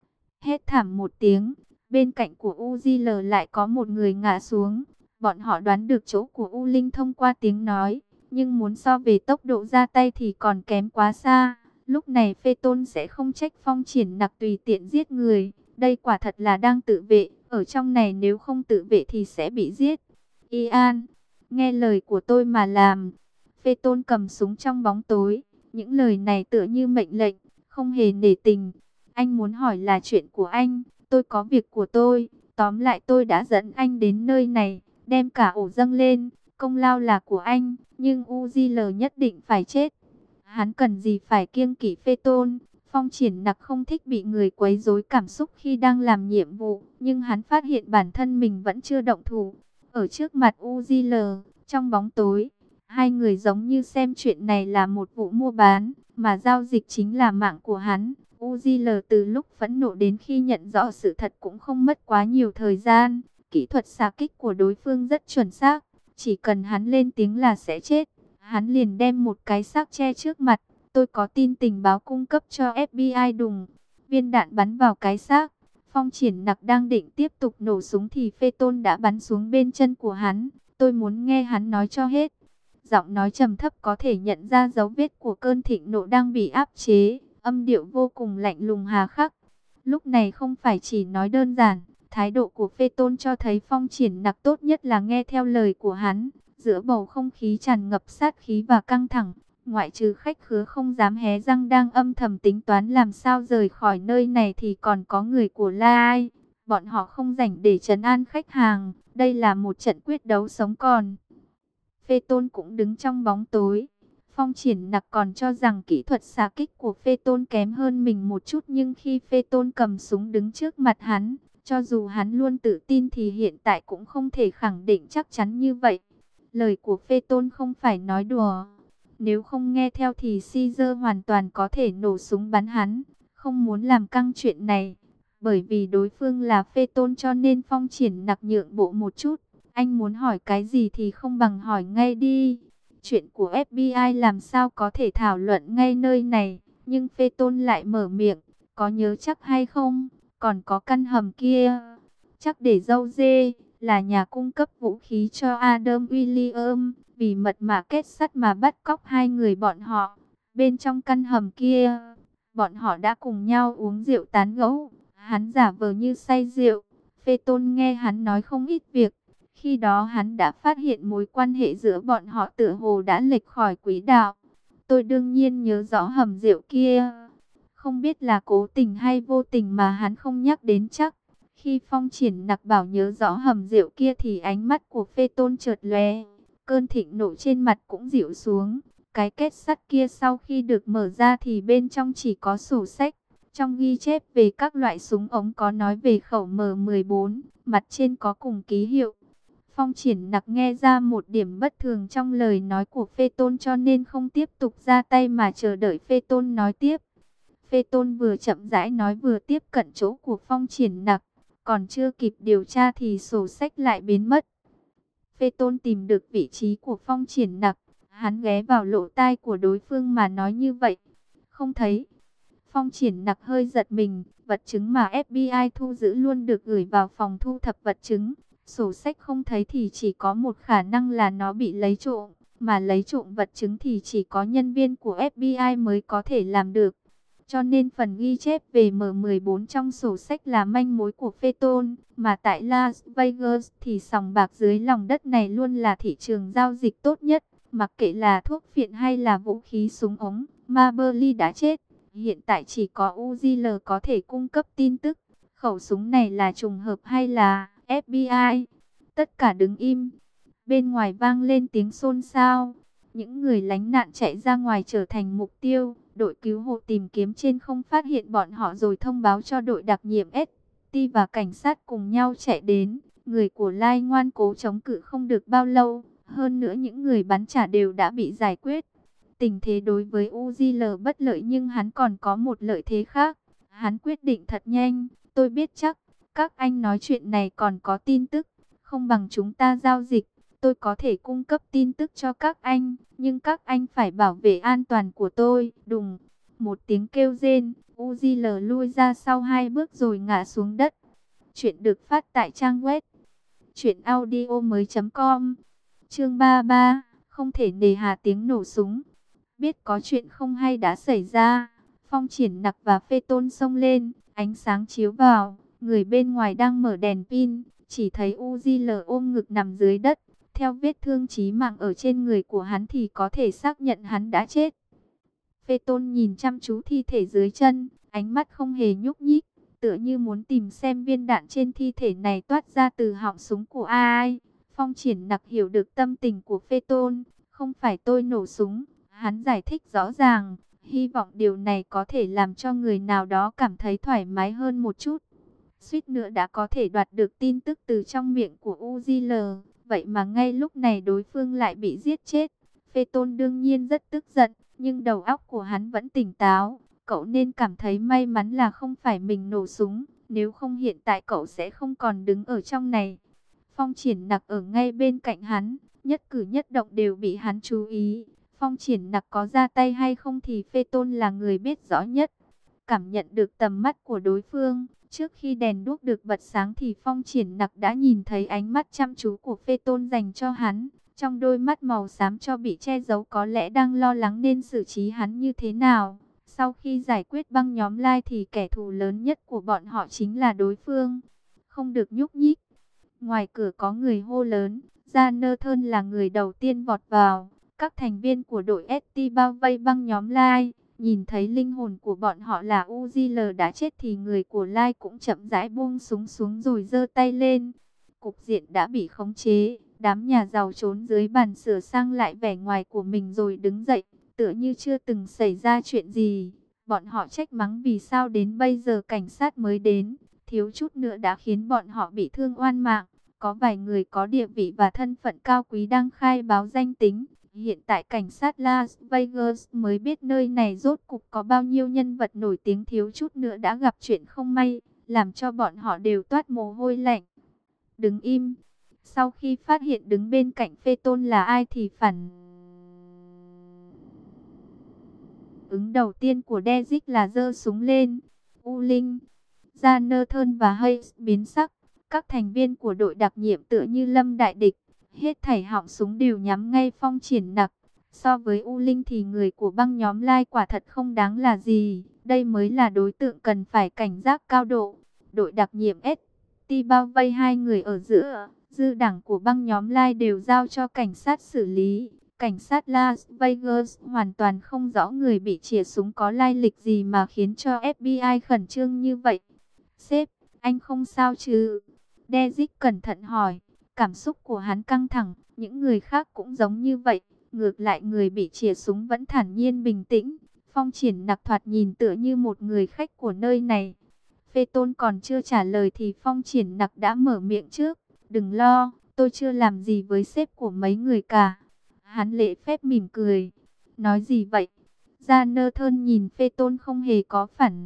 Hét thảm một tiếng, bên cạnh của UZL lại có một người ngã xuống. Bọn họ đoán được chỗ của U Linh thông qua tiếng nói, nhưng muốn so về tốc độ ra tay thì còn kém quá xa. Lúc này Phê Tôn sẽ không trách Phong Triển Nặc tùy tiện giết người. Đây quả thật là đang tự vệ, ở trong này nếu không tự vệ thì sẽ bị giết. Ian, nghe lời của tôi mà làm. Phê Tôn cầm súng trong bóng tối, những lời này tựa như mệnh lệnh, không hề nể tình. Anh muốn hỏi là chuyện của anh, tôi có việc của tôi. Tóm lại tôi đã dẫn anh đến nơi này, đem cả ổ dâng lên, công lao là của anh, nhưng UZL nhất định phải chết. Hắn cần gì phải kiêng kỵ Phê Tôn. Phong Triển Nặc không thích bị người quấy rối cảm xúc khi đang làm nhiệm vụ, nhưng hắn phát hiện bản thân mình vẫn chưa động thủ. Ở trước mặt UZL, trong bóng tối, hai người giống như xem chuyện này là một vụ mua bán, mà giao dịch chính là mạng của hắn. UZL từ lúc phẫn nộ đến khi nhận rõ sự thật cũng không mất quá nhiều thời gian. Kỹ thuật xạ kích của đối phương rất chuẩn xác, chỉ cần hắn lên tiếng là sẽ chết. Hắn liền đem một cái xác che trước mặt. Tôi có tin tình báo cung cấp cho FBI đùng. Viên đạn bắn vào cái xác. Phong Triển Nặc đang định tiếp tục nổ súng thì Phê Tôn đã bắn xuống bên chân của hắn. Tôi muốn nghe hắn nói cho hết. Giọng nói trầm thấp có thể nhận ra dấu vết của cơn thịnh nộ đang bị áp chế. Âm điệu vô cùng lạnh lùng hà khắc. Lúc này không phải chỉ nói đơn giản. Thái độ của Phê Tôn cho thấy Phong Triển Nặc tốt nhất là nghe theo lời của hắn. Giữa bầu không khí tràn ngập sát khí và căng thẳng, ngoại trừ khách khứa không dám hé răng đang âm thầm tính toán làm sao rời khỏi nơi này thì còn có người của La Ai. Bọn họ không rảnh để trấn an khách hàng, đây là một trận quyết đấu sống còn. Phê Tôn cũng đứng trong bóng tối. Phong Triển Nặc còn cho rằng kỹ thuật xạ kích của Phê Tôn kém hơn mình một chút, nhưng khi Phê Tôn cầm súng đứng trước mặt hắn, cho dù hắn luôn tự tin thì hiện tại cũng không thể khẳng định chắc chắn như vậy. Lời của Phê Tôn không phải nói đùa. Nếu không nghe theo thì Caesar hoàn toàn có thể nổ súng bắn hắn. Không muốn làm căng chuyện này. Bởi vì đối phương là Phê Tôn cho nên Phong Triển Nặc nhượng bộ một chút. Anh muốn hỏi cái gì thì không bằng hỏi ngay đi. Chuyện của FBI làm sao có thể thảo luận ngay nơi này. Nhưng Phê Tôn lại mở miệng. Có nhớ chắc hay không? Còn có căn hầm kia. Chắc để dâu dê. Là nhà cung cấp vũ khí cho Adam William. Vì mật mã kết sắt mà bắt cóc hai người bọn họ. Bên trong căn hầm kia. Bọn họ đã cùng nhau uống rượu tán gẫu. Hắn giả vờ như say rượu. Phê Tôn nghe hắn nói không ít việc. Khi đó hắn đã phát hiện mối quan hệ giữa bọn họ tựa hồ đã lệch khỏi quỹ đạo. Tôi đương nhiên nhớ rõ hầm rượu kia. Không biết là cố tình hay vô tình mà hắn không nhắc đến chắc. Khi Phong Triển Nặc bảo nhớ rõ hầm rượu kia thì ánh mắt của Phê Tôn chợt lóe. Cơn thịnh nộ trên mặt cũng dịu xuống. Cái kết sắt kia sau khi được mở ra thì bên trong chỉ có sổ sách. Trong ghi chép về các loại súng ống có nói về khẩu M14, mặt trên có cùng ký hiệu. Phong Triển Nặc nghe ra một điểm bất thường trong lời nói của Phê Tôn cho nên không tiếp tục ra tay mà chờ đợi Phê Tôn nói tiếp. Phê Tôn vừa chậm rãi nói vừa tiếp cận chỗ của Phong Triển Nặc, còn chưa kịp điều tra thì sổ sách lại biến mất. Phê Tôn tìm được vị trí của Phong Triển Nặc, hắn ghé vào lỗ tai của đối phương mà nói như vậy. Không thấy. Phong Triển Nặc hơi giật mình, vật chứng mà FBI thu giữ luôn được gửi vào phòng thu thập vật chứng. Sổ sách không thấy thì chỉ có một khả năng là nó bị lấy trộm, mà lấy trộm vật chứng thì chỉ có nhân viên của FBI mới có thể làm được. Cho nên phần ghi chép về M14 trong sổ sách là manh mối của Phê Tôn, mà tại Las Vegas thì sòng bạc dưới lòng đất này luôn là thị trường giao dịch tốt nhất, mặc kệ là thuốc phiện hay là vũ khí súng ống. Marbury đã chết, hiện tại chỉ có UZL có thể cung cấp tin tức. Khẩu súng này là trùng hợp hay là FBI? Tất cả đứng im. Bên ngoài vang lên tiếng xôn xao. Những người lánh nạn chạy ra ngoài trở thành mục tiêu. Đội cứu hộ tìm kiếm trên không phát hiện bọn họ rồi thông báo cho đội đặc nhiệm ST và cảnh sát cùng nhau chạy đến. Người của Lai ngoan cố chống cự không được bao lâu. Hơn nữa những người bắn trả đều đã bị giải quyết. Tình thế đối với UZL bất lợi nhưng hắn còn có một lợi thế khác. Hắn quyết định thật nhanh. Tôi biết chắc, các anh nói chuyện này còn có tin tức. Không bằng chúng ta giao dịch. Tôi có thể cung cấp tin tức cho các anh. Nhưng các anh phải bảo vệ an toàn của tôi. Đùng. Một tiếng kêu rên. UZL lui ra sau 2 bước rồi ngã xuống đất. Chuyện được phát tại trang web truyệnaudiomoi.com. Chương 33. Không thể nề hà tiếng nổ súng. Biết có chuyện không hay đã xảy ra. Phong Triển Nặc và Phê Tôn xông lên. Ánh sáng chiếu vào. Người bên ngoài đang mở đèn pin. Chỉ thấy UZL ôm ngực nằm dưới đất. Theo vết thương chí mạng ở trên người của hắn thì có thể xác nhận hắn đã chết. Phê Tôn nhìn chăm chú thi thể dưới chân. Ánh mắt không hề nhúc nhích. Tựa như muốn tìm xem viên đạn trên thi thể này toát ra từ họng súng của ai. Phong Triển Nặc hiểu được tâm tình của Phê Tôn. Không phải tôi nổ súng. Hắn giải thích rõ ràng. Hy vọng điều này có thể làm cho người nào đó cảm thấy thoải mái hơn một chút. Suýt nữa đã có thể đoạt được tin tức từ trong miệng của UZL. Vậy mà ngay lúc này đối phương lại bị giết chết. Phê Tôn đương nhiên rất tức giận. Nhưng đầu óc của hắn vẫn tỉnh táo. Cậu nên cảm thấy may mắn là không phải mình nổ súng. Nếu không hiện tại cậu sẽ không còn đứng ở trong này. Phong Triển Nặc ở ngay bên cạnh hắn. Nhất cử nhất động đều bị hắn chú ý. Phong Triển Nặc có ra tay hay không thì Phê Tôn là người biết rõ nhất. Cảm nhận được tầm mắt của đối phương. Trước khi đèn đuốc được bật sáng thì Phong Triển Nặc đã nhìn thấy ánh mắt chăm chú của Phê Tôn dành cho hắn. Trong đôi mắt màu xám cho bị che giấu có lẽ đang lo lắng nên xử trí hắn như thế nào. Sau khi giải quyết băng nhóm Lai thì kẻ thù lớn nhất của bọn họ chính là đối phương. Không được nhúc nhích. Ngoài cửa có người hô lớn. Jonathan là người đầu tiên vọt vào. Các thành viên của đội ST bao vây băng nhóm Lai. Nhìn thấy linh hồn của bọn họ là UZL đã chết thì người của Lai cũng chậm rãi buông súng xuống rồi giơ tay lên. Cục diện đã bị khống chế. Đám nhà giàu trốn dưới bàn sửa sang lại vẻ ngoài của mình rồi đứng dậy, tựa như chưa từng xảy ra chuyện gì. Bọn họ trách mắng vì sao đến bây giờ cảnh sát mới đến, thiếu chút nữa đã khiến bọn họ bị thương oan mạng. Có vài người có địa vị và thân phận cao quý đang khai báo danh tính. Hiện tại cảnh sát Las Vegas mới biết nơi này rốt cục có bao nhiêu nhân vật nổi tiếng, thiếu chút nữa đã gặp chuyện không may, làm cho bọn họ đều toát mồ hôi lạnh. Đứng im. Sau khi phát hiện đứng bên cạnh Phê Tôn là ai thì phản ứng đầu tiên của Dezic là giơ súng lên. U Linh, Jonathan và Hayes biến sắc. Các thành viên của đội đặc nhiệm tựa như lâm đại địch. Hết thảy họng súng đều nhắm ngay Phong Triển Nặc. So với U Linh thì người của băng nhóm Lai quả thật không đáng là gì. Đây mới là đối tượng cần phải cảnh giác cao độ. Đội đặc nhiệm ST bao vây hai người ở giữa. Dư đảng của băng nhóm Lai đều giao cho cảnh sát xử lý. Cảnh sát Las Vegas hoàn toàn không rõ người bị chĩa súng có lai lịch gì mà khiến cho FBI khẩn trương như vậy. Sếp, anh không sao chứ? Dezic cẩn thận hỏi. Cảm xúc của hắn căng thẳng, những người khác cũng giống như vậy. Ngược lại người bị chĩa súng vẫn thản nhiên bình tĩnh. Phong Triển Nặc thoạt nhìn tựa như một người khách của nơi này. Phê Tôn còn chưa trả lời thì Phong Triển Nặc đã mở miệng trước. Đừng lo, tôi chưa làm gì với sếp của mấy người cả. Hắn lễ phép mỉm cười. Nói gì vậy? Jonathan nhìn Phê Tôn không hề có phản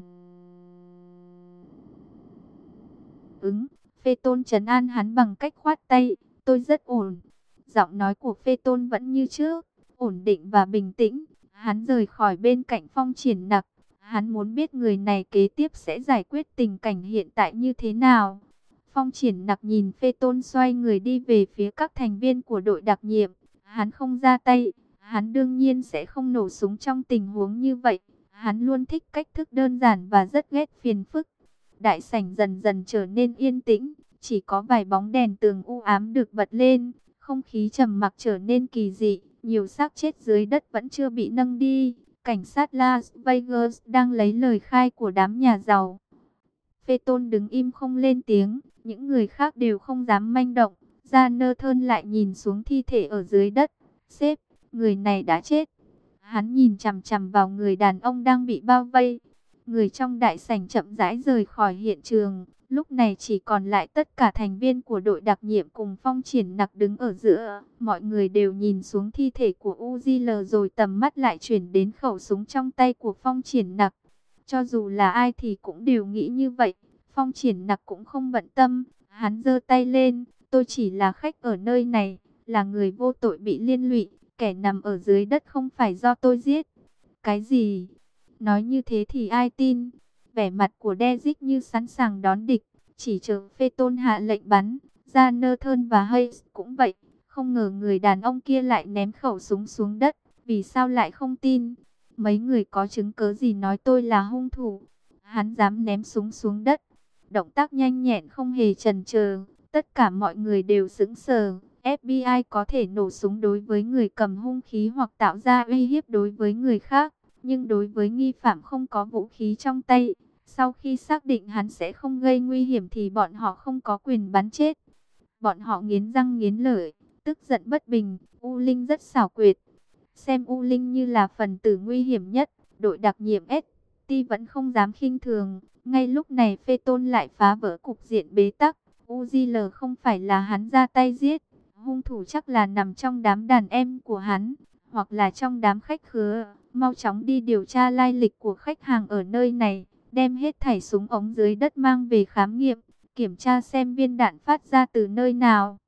ứng. Phê Tôn trấn an hắn bằng cách khoát tay. Tôi rất ổn. Giọng nói của Phê Tôn vẫn như trước, ổn định và bình tĩnh. Hắn rời khỏi bên cạnh Phong Triển Nặc. Hắn muốn biết người này kế tiếp sẽ giải quyết tình cảnh hiện tại như thế nào. Phong Triển Nặc nhìn Phê Tôn xoay người đi về phía các thành viên của đội đặc nhiệm. Hắn không ra tay. Hắn đương nhiên sẽ không nổ súng trong tình huống như vậy. Hắn luôn thích cách thức đơn giản và rất ghét phiền phức. Đại sảnh dần dần trở nên yên tĩnh. Chỉ có vài bóng đèn tường u ám được bật lên. Không khí trầm mặc trở nên kỳ dị. Nhiều xác chết dưới đất vẫn chưa bị nâng đi. Cảnh sát Las Vegas đang lấy lời khai của đám nhà giàu. Phê Tôn đứng im không lên tiếng. Những người khác đều không dám manh động. Jonathan lại nhìn xuống thi thể ở dưới đất. Sếp, người này đã chết. Hắn nhìn chằm chằm vào người đàn ông đang bị bao vây. Người trong đại sảnh chậm rãi rời khỏi hiện trường. Lúc này chỉ còn lại tất cả thành viên của đội đặc nhiệm cùng Phong Triển Nặc đứng ở giữa. Mọi người đều nhìn xuống thi thể của UZL rồi tầm mắt lại chuyển đến khẩu súng trong tay của Phong Triển Nặc. Cho dù là ai thì cũng đều nghĩ như vậy. Phong Triển Nặc cũng không bận tâm. Hắn giơ tay lên. Tôi chỉ là khách ở nơi này, là người vô tội bị liên lụy. Kẻ nằm ở dưới đất không phải do tôi giết. Cái gì? Nói như thế thì ai tin? Vẻ mặt của Dezic như sẵn sàng đón địch. Chỉ chờ Phê Tôn hạ lệnh bắn. Jonathan và Hayes cũng vậy. Không ngờ người đàn ông kia lại ném khẩu súng xuống đất. Vì sao lại không tin? Mấy người có chứng cớ gì nói tôi là hung thủ? Hắn dám ném súng xuống đất. Động tác nhanh nhẹn không hề chần chờ. Tất cả mọi người đều sững sờ. FBI có thể nổ súng đối với người cầm hung khí hoặc tạo ra uy hiếp đối với người khác. Nhưng đối với nghi phạm không có vũ khí trong tay, sau khi xác định hắn sẽ không gây nguy hiểm thì bọn họ không có quyền bắn chết. Bọn họ nghiến răng nghiến lợi, tức giận bất bình. U Linh rất xảo quyệt. Xem U Linh như là phần tử nguy hiểm nhất, đội đặc nhiệm ST vẫn không dám khinh thường. Ngay lúc này Phê Tôn lại phá vỡ cục diện bế tắc. UZL không phải là hắn ra tay giết. Hung thủ chắc là nằm trong đám đàn em của hắn, hoặc là trong đám khách khứa. Mau chóng đi điều tra lai lịch của khách hàng ở nơi này, đem hết thảy súng ống dưới đất mang về khám nghiệm, kiểm tra xem viên đạn phát ra từ nơi nào.